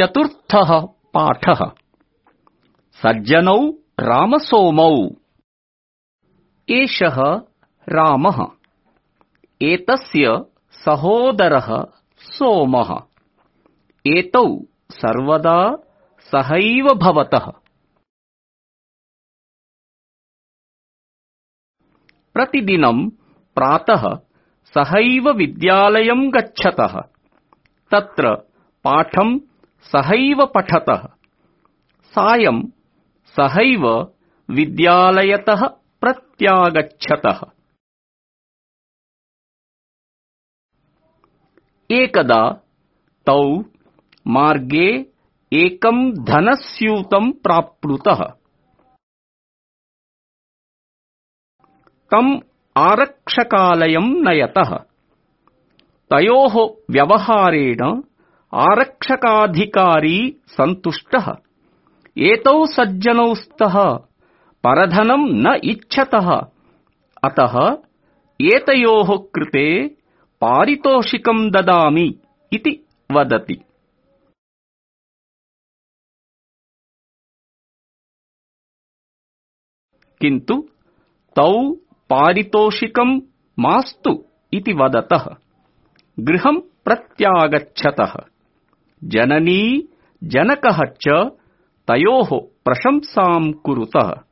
चतुर्थः पाठः। सज्जनौ रामसोमौ। एषः रामः, एतस्य सहोदरः सोमः। एतौ सर्वदा सहैव भवतः। प्रतिदिनं प्रातः सहैव विद्यालयं गच्छतः। तत्र पाठं सहैव पठतः। सायं सहैव विद्यालयतः प्रत्यागच्छतः। एकदा तौ मार्गे एकं धनस्यूतं प्राप्नुतः। तम् आरक्षकालयं नयतः। तयोः व्यवहारेण आरक्षकाधिकारी सन्तुष्टः। एतौ सज्जनौ स्तः परधनं न इच्छतः। अतः एतयोः कृते पारितोषिकं ददामि इति वदति। किन्तु तौ पारितोषिकं मास्तु इति वदतः गृहं प्रत्यागच्छतः। जननी जनकः च तयोः प्रशंसां कुरुतः।